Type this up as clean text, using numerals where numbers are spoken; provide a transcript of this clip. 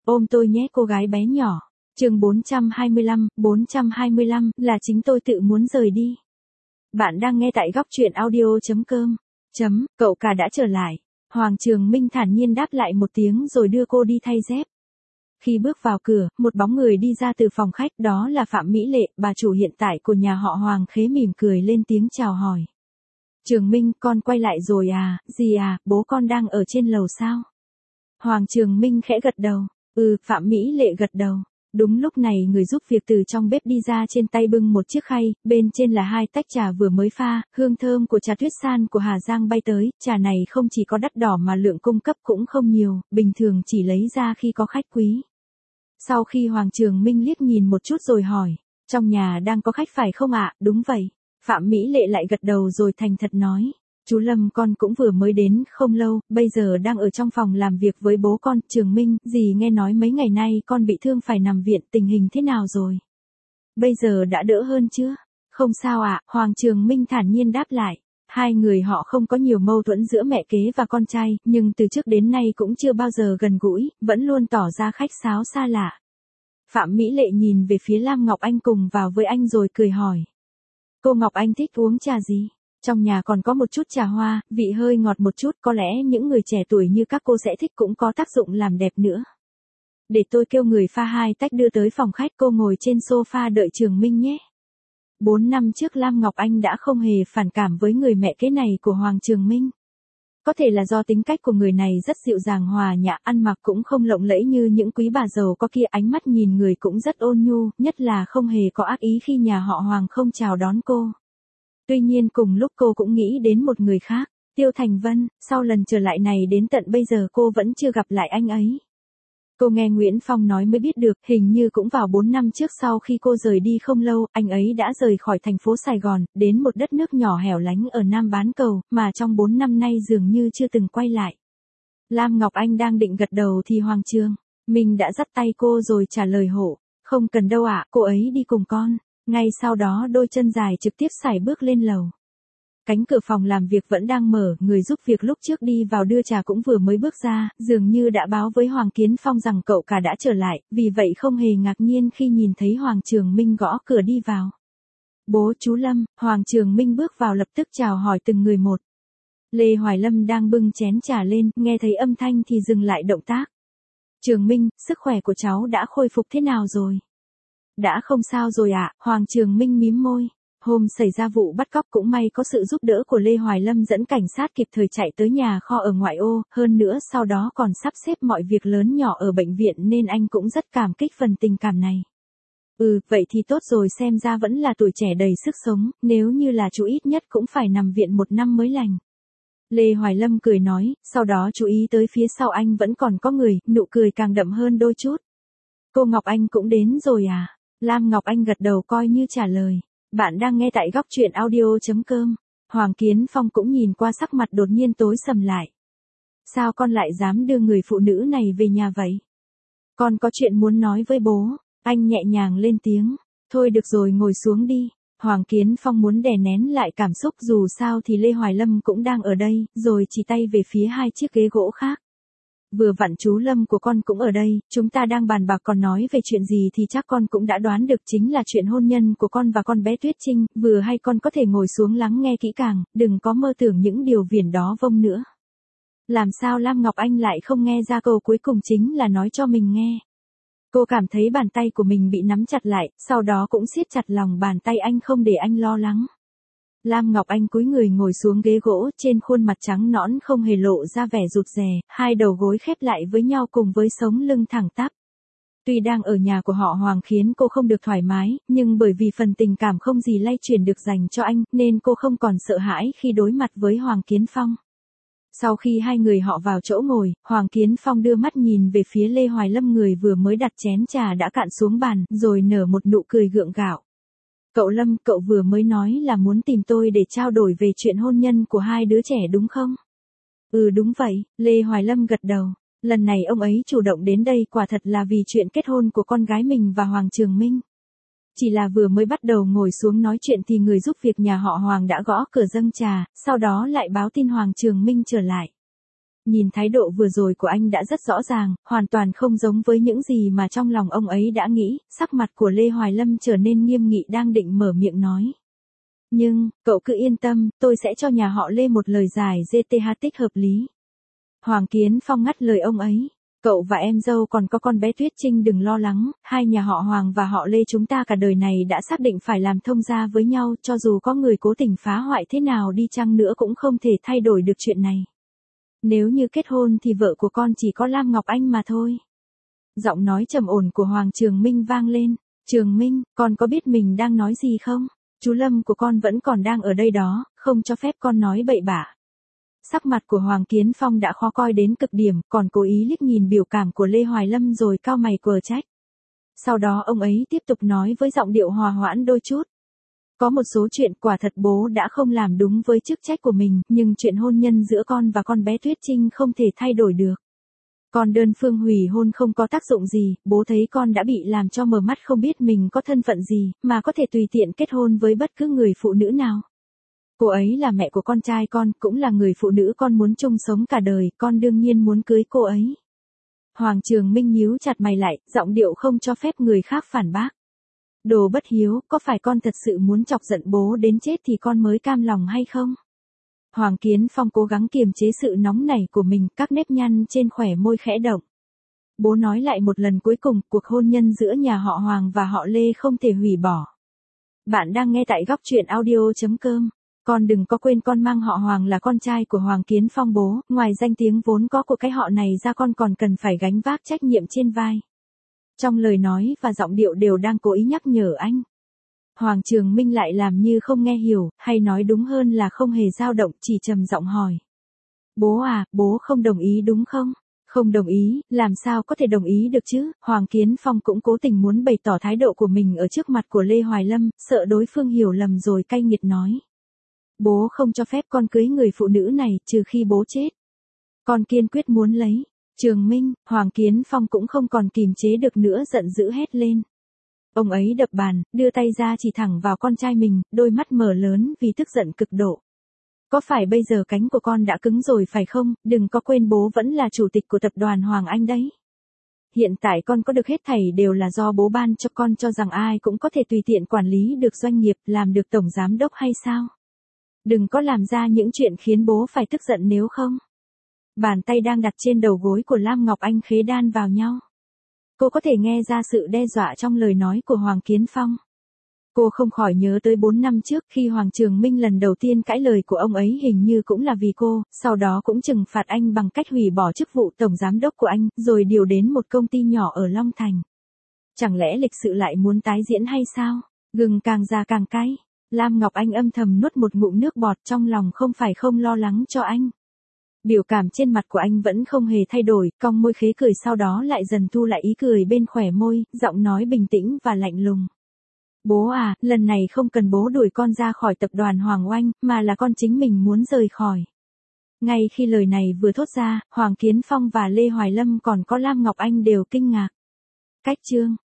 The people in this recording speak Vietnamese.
Ôm tôi nhé cô gái bé nhỏ. Chương 425 là chính tôi tự muốn rời đi. Bạn đang nghe tại góc truyện audio.com. Cậu cả đã trở lại. Hoàng Trường Minh thản nhiên đáp lại một tiếng rồi đưa cô đi thay dép. Khi bước vào cửa, một bóng người đi ra từ phòng khách, đó là Phạm Mỹ Lệ, bà chủ hiện tại của nhà họ Hoàng. Khế mỉm cười lên tiếng chào hỏi. Trường Minh, con quay lại rồi à? Gì à, bố con đang ở trên lầu sao? Hoàng Trường Minh khẽ gật đầu. Phạm Mỹ Lệ gật đầu. Đúng lúc này người giúp việc từ trong bếp đi ra, trên tay bưng một chiếc khay, bên trên là 2 tách trà vừa mới pha, hương thơm của trà tuyết san của Hà Giang bay tới. Trà này không chỉ có đắt đỏ mà lượng cung cấp cũng không nhiều, bình thường chỉ lấy ra khi có khách quý. Sau khi Hoàng Trường Minh liếc nhìn một chút rồi hỏi, trong nhà đang có khách phải không ạ? Đúng vậy. Phạm Mỹ Lệ lại gật đầu rồi thành thật nói. Chú Lâm con cũng vừa mới đến không lâu, bây giờ đang ở trong phòng làm việc với bố con. Trường Minh, dì nghe nói mấy ngày nay con bị thương phải nằm viện, tình hình thế nào rồi? Bây giờ đã đỡ hơn chưa? Không sao ạ, Hoàng Trường Minh thản nhiên đáp lại. Hai người họ không có nhiều mâu thuẫn giữa mẹ kế và con trai, nhưng từ trước đến nay cũng chưa bao giờ gần gũi, vẫn luôn tỏ ra khách sáo xa lạ. Phạm Mỹ Lệ nhìn về phía Lam Ngọc Anh cùng vào với anh rồi cười hỏi. Cô Ngọc Anh thích uống trà gì? Trong nhà còn có một chút trà hoa, vị hơi ngọt một chút, có lẽ những người trẻ tuổi như các cô sẽ thích, cũng có tác dụng làm đẹp nữa. Để tôi kêu người pha 2 tách đưa tới phòng khách, cô ngồi trên sofa đợi Trường Minh nhé. 4 năm trước Lam Ngọc Anh đã không hề phản cảm với người mẹ kế này của Hoàng Trường Minh. Có thể là do tính cách của người này rất dịu dàng hòa nhã, ăn mặc cũng không lộng lẫy như những quý bà giàu có kia, ánh mắt nhìn người cũng rất ôn nhu, nhất là không hề có ác ý khi nhà họ Hoàng không chào đón cô. Tuy nhiên cùng lúc cô cũng nghĩ đến một người khác, Tiêu Thành Vân. Sau lần trở lại này đến tận bây giờ cô vẫn chưa gặp lại anh ấy. Cô nghe Nguyễn Phong nói mới biết được, hình như cũng vào 4 năm trước sau khi cô rời đi không lâu, anh ấy đã rời khỏi thành phố Sài Gòn, đến một đất nước nhỏ hẻo lánh ở Nam Bán Cầu, mà trong 4 năm nay dường như chưa từng quay lại. Lam Ngọc Anh đang định gật đầu thì Hoàng Trường Minh đã dắt tay cô rồi trả lời hộ. Không cần đâu ạ, cô ấy đi cùng con. Ngay sau đó đôi chân dài trực tiếp sải bước lên lầu. Cánh cửa phòng làm việc vẫn đang mở, người giúp việc lúc trước đi vào đưa trà cũng vừa mới bước ra, dường như đã báo với Hoàng Kiến Phong rằng cậu cả đã trở lại, vì vậy không hề ngạc nhiên khi nhìn thấy Hoàng Trường Minh gõ cửa đi vào. Bố, chú Lâm. Hoàng Trường Minh bước vào lập tức chào hỏi từng người một. Lê Hoài Lâm đang bưng chén trà lên, nghe thấy âm thanh thì dừng lại động tác. Trường Minh, sức khỏe của cháu đã khôi phục thế nào rồi? Đã không sao rồi ạ, Hoàng Trường Minh mím môi. Hôm xảy ra vụ bắt cóc cũng may có sự giúp đỡ của Lê Hoài Lâm dẫn cảnh sát kịp thời chạy tới nhà kho ở ngoại ô, hơn nữa sau đó còn sắp xếp mọi việc lớn nhỏ ở bệnh viện nên anh cũng rất cảm kích phần tình cảm này. Vậy thì tốt rồi, xem ra vẫn là tuổi trẻ đầy sức sống, nếu như là chú ít nhất cũng phải nằm viện 1 năm mới lành. Lê Hoài Lâm cười nói, sau đó chú ý tới phía sau anh vẫn còn có người, nụ cười càng đậm hơn đôi chút. Cô Ngọc Anh cũng đến rồi à? Lam Ngọc Anh gật đầu coi như trả lời. Bạn đang nghe tại góc truyện audio.com. Hoàng Kiến Phong cũng nhìn qua, sắc mặt đột nhiên tối sầm lại. Sao con lại dám đưa người phụ nữ này về nhà vậy? Con có chuyện muốn nói với bố. Anh nhẹ nhàng lên tiếng. Thôi được rồi, ngồi xuống đi. Hoàng Kiến Phong muốn đè nén lại cảm xúc, dù sao thì Lê Hoài Lâm cũng đang ở đây, rồi chỉ tay về phía 2 chiếc ghế gỗ khác. Vừa vặn chú Lâm của con cũng ở đây, chúng ta đang bàn bạc, còn nói về chuyện gì thì chắc con cũng đã đoán được, chính là chuyện hôn nhân của con và con bé Tuyết Trinh, vừa hay con có thể ngồi xuống lắng nghe kỹ càng, đừng có mơ tưởng những điều viển đó vông nữa. Làm sao Lam Ngọc Anh lại không nghe ra câu cuối cùng chính là nói cho mình nghe. Cô cảm thấy bàn tay của mình bị nắm chặt lại, sau đó cũng siết chặt lòng bàn tay anh không để anh lo lắng. Lam Ngọc Anh cúi người ngồi xuống ghế gỗ, trên khuôn mặt trắng nõn không hề lộ ra vẻ rụt rè, 2 đầu gối khép lại với nhau cùng với sống lưng thẳng tắp. Tuy đang ở nhà của họ Hoàng khiến cô không được thoải mái, nhưng bởi vì phần tình cảm không gì lay chuyển được dành cho anh, nên cô không còn sợ hãi khi đối mặt với Hoàng Kiến Phong. Sau khi 2 người họ vào chỗ ngồi, Hoàng Kiến Phong đưa mắt nhìn về phía Lê Hoài Lâm, người vừa mới đặt chén trà đã cạn xuống bàn, rồi nở một nụ cười gượng gạo. Cậu Lâm, cậu vừa mới nói là muốn tìm tôi để trao đổi về chuyện hôn nhân của 2 đứa trẻ đúng không? Đúng vậy, Lê Hoài Lâm gật đầu. Lần này ông ấy chủ động đến đây quả thật là vì chuyện kết hôn của con gái mình và Hoàng Trường Minh. Chỉ là vừa mới bắt đầu ngồi xuống nói chuyện thì người giúp việc nhà họ Hoàng đã gõ cửa dâng trà, sau đó lại báo tin Hoàng Trường Minh trở lại. Nhìn thái độ vừa rồi của anh đã rất rõ ràng, hoàn toàn không giống với những gì mà trong lòng ông ấy đã nghĩ, sắc mặt của Lê Hoài Lâm trở nên nghiêm nghị đang định mở miệng nói. Nhưng, cậu cứ yên tâm, tôi sẽ cho nhà họ Lê một lời giải GTH tích hợp lý. Hoàng Kiến Phong ngắt lời ông ấy. Cậu và em dâu còn có con bé Tuyết Trinh đừng lo lắng, hai nhà họ Hoàng và họ Lê chúng ta cả đời này đã xác định phải làm thông gia với nhau, cho dù có người cố tình phá hoại thế nào đi chăng nữa cũng không thể thay đổi được chuyện này. Nếu như kết hôn thì vợ của con chỉ có Lam Ngọc Anh mà thôi. Giọng nói trầm ổn của Hoàng Trường Minh vang lên. Trường Minh, con có biết mình đang nói gì không? Chú Lâm của con vẫn còn đang ở đây đó, không cho phép con nói bậy bạ. Sắc mặt của Hoàng Kiến Phong đã khó coi đến cực điểm, còn cố ý liếc nhìn biểu cảm của Lê Hoài Lâm rồi cau mày quờ trách. Sau đó ông ấy tiếp tục nói với giọng điệu hòa hoãn đôi chút. Có một số chuyện quả thật bố đã không làm đúng với chức trách của mình, nhưng chuyện hôn nhân giữa con và con bé Tuyết Trinh không thể thay đổi được. Còn đơn phương hủy hôn không có tác dụng gì, bố thấy con đã bị làm cho mờ mắt không biết mình có thân phận gì, mà có thể tùy tiện kết hôn với bất cứ người phụ nữ nào. Cô ấy là mẹ của con trai con, cũng là người phụ nữ con muốn chung sống cả đời, con đương nhiên muốn cưới cô ấy. Hoàng Trường Minh nhíu chặt mày lại, giọng điệu không cho phép người khác phản bác. Đồ bất hiếu, có phải con thật sự muốn chọc giận bố đến chết thì con mới cam lòng hay không? Hoàng Kiến Phong cố gắng kiềm chế sự nóng nảy của mình, các nếp nhăn trên khóe môi khẽ động. Bố nói lại một lần cuối cùng, cuộc hôn nhân giữa nhà họ Hoàng và họ Lê không thể hủy bỏ. Bạn đang nghe tại góc truyện audio.com. Con đừng có quên con mang họ Hoàng là con trai của Hoàng Kiến Phong bố, ngoài danh tiếng vốn có của cái họ này ra con còn cần phải gánh vác trách nhiệm trên vai. Trong lời nói và giọng điệu đều đang cố ý nhắc nhở anh. Hoàng Trường Minh lại làm như không nghe hiểu, hay nói đúng hơn là không hề dao động, chỉ trầm giọng hỏi. Bố à, bố không đồng ý đúng không? Không đồng ý, làm sao có thể đồng ý được chứ? Hoàng Kiến Phong cũng cố tình muốn bày tỏ thái độ của mình ở trước mặt của Lê Hoài Lâm, sợ đối phương hiểu lầm rồi cay nghiệt nói. Bố không cho phép con cưới người phụ nữ này, trừ khi bố chết. Con kiên quyết muốn lấy. Trường Minh, Hoàng Kiến Phong cũng không còn kìm chế được nữa giận dữ hét lên. Ông ấy đập bàn, đưa tay ra chỉ thẳng vào con trai mình, đôi mắt mở lớn vì tức giận cực độ. Có phải bây giờ cánh của con đã cứng rồi phải không? Đừng có quên bố vẫn là chủ tịch của tập đoàn Hoàng Anh đấy. Hiện tại con có được hết thảy đều là do bố ban cho con, cho rằng ai cũng có thể tùy tiện quản lý được doanh nghiệp, làm được tổng giám đốc hay sao? Đừng có làm ra những chuyện khiến bố phải tức giận nếu không. Bàn tay đang đặt trên đầu gối của Lam Ngọc Anh khế đan vào nhau. Cô có thể nghe ra sự đe dọa trong lời nói của Hoàng Kiến Phong. Cô không khỏi nhớ tới 4 năm trước khi Hoàng Trường Minh lần đầu tiên cãi lời của ông ấy, hình như cũng là vì cô, sau đó cũng trừng phạt anh bằng cách hủy bỏ chức vụ tổng giám đốc của anh, rồi điều đến một công ty nhỏ ở Long Thành. Chẳng lẽ lịch sự lại muốn tái diễn hay sao? Gừng càng già càng cay. Lam Ngọc Anh âm thầm nuốt một ngụm nước bọt, trong lòng không phải không lo lắng cho anh. Biểu cảm trên mặt của anh vẫn không hề thay đổi, cong môi khế cười, sau đó lại dần thu lại ý cười bên khóe môi, giọng nói bình tĩnh và lạnh lùng. Bố à, lần này không cần bố đuổi con ra khỏi tập đoàn Hoàng Oanh, mà là con chính mình muốn rời khỏi. Ngay khi lời này vừa thốt ra, Hoàng Kiến Phong và Lê Hoài Lâm còn có Lam Ngọc Anh đều kinh ngạc. Cách chương